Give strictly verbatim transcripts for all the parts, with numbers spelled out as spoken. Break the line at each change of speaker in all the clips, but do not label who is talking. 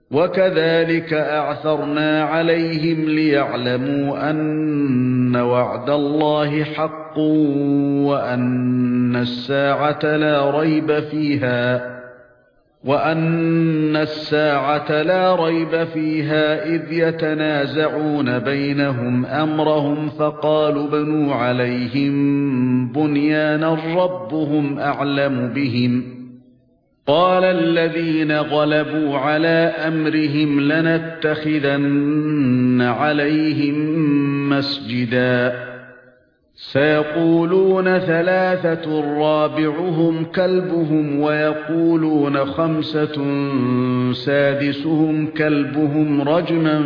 وَكَذَلِكَ أَعْثَرْنَا عَلَيْهِمْ لِيَعْلَمُوا أَنَّ وَعْدَ اللَّهِ حَقٌّ وَأَنَّ السَّاعَةَ لَا رَيْبَ فِيهَا وَأَنَّ السَّاعَةَ لَا رَيْبَ فِيهَا إِذْ يَتَنَازَعُونَ بَيْنَهُمْ أَمْرَهُمْ فَقَالُوا ابْنُوا عَلَيْهِم بُنْيَانًا رَبُّهُمْ أَعْلَمُ بِهِمْ قَالَ الَّذِينَ غَلَبُوا عَلَى أَمْرِهِمْ لَنَتَّخِذَنَّ عَلَيْهِم مَّسْجِدًا سَيَقُولُونَ ثَلَاثَةٌ رَابِعُهُمْ كَلْبُهُمْ وَيَقُولُونَ خَمْسَةٌ سَادِسُهُمْ كَلْبُهُمْ رَجْمًا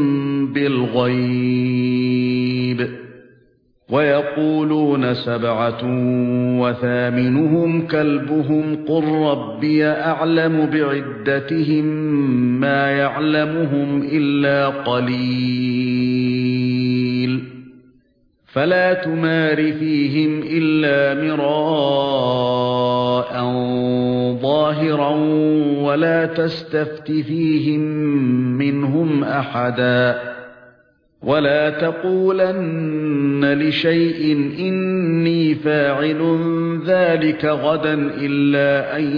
بِالْغَيْبِ وَيَقُولُونَ سَبْعَةٌ وَثَامِنُهُمْ كَلْبُهُمْ قُل رَّبِّي أَعْلَمُ بِعِدَّتِهِم مَّا يَعْلَمُهُمْ إِلَّا قَلِيلٌ فَلَا تُمَارِ فِيهِمْ إِلَّا مِرَاءً ظَاهِرًا وَلَا تَسْتَفْتِ فِيهِم مِّنْهُمْ أَحَدًا وَلَا تَقُولَنَّ لِشَيْءٍ إِنِّي فَاعِلٌ ذَلِكَ غَدًا إِلَّا أَن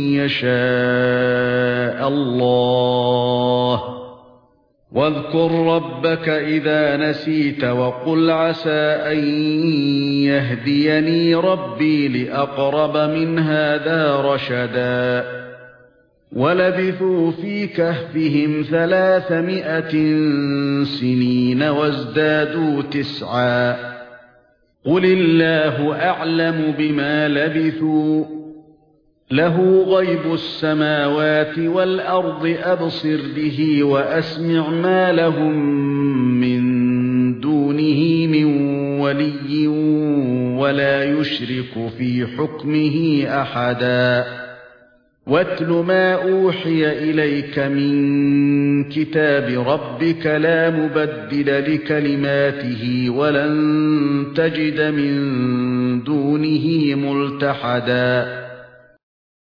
يَشَاءَ اللَّهُ وَاذْكُر رَّبَّكَ إِذَا نَسِيتَ وَقُلْ عَسَىٰ أَن يَهْدِيَنِي رَبِّي لِأَقْرَبَ مِنْ هَٰذَا رَشَدًا وَلَبِثُوا فِي كَهْفِهِمْ ثَلَاثَمِائَةٍ سِنِينَ وَازْدَادُوا تِسْعًا قُلِ اللَّهُ أَعْلَمُ بِمَا لَبِثُوا لَهُ غَيْبُ السَّمَاوَاتِ وَالْأَرْضِ أَبْصِرْ بِهِ وَأَسْمِعْ مَا لَهُم مِّن دُونِهِ مِن وَلِيٍّ وَلَا يُشْرِكُ فِي حُكْمِهِ أَحَدًا وَاتْلُ مَا أُوحِيَ إِلَيْكَ مِن كِتَابِ رَبِّكَ لَا مُبَدِّلَ لِكَلِمَاتِهِ وَلَن تَجِدَ مِن دُونِهِ مُلْتَحَدًا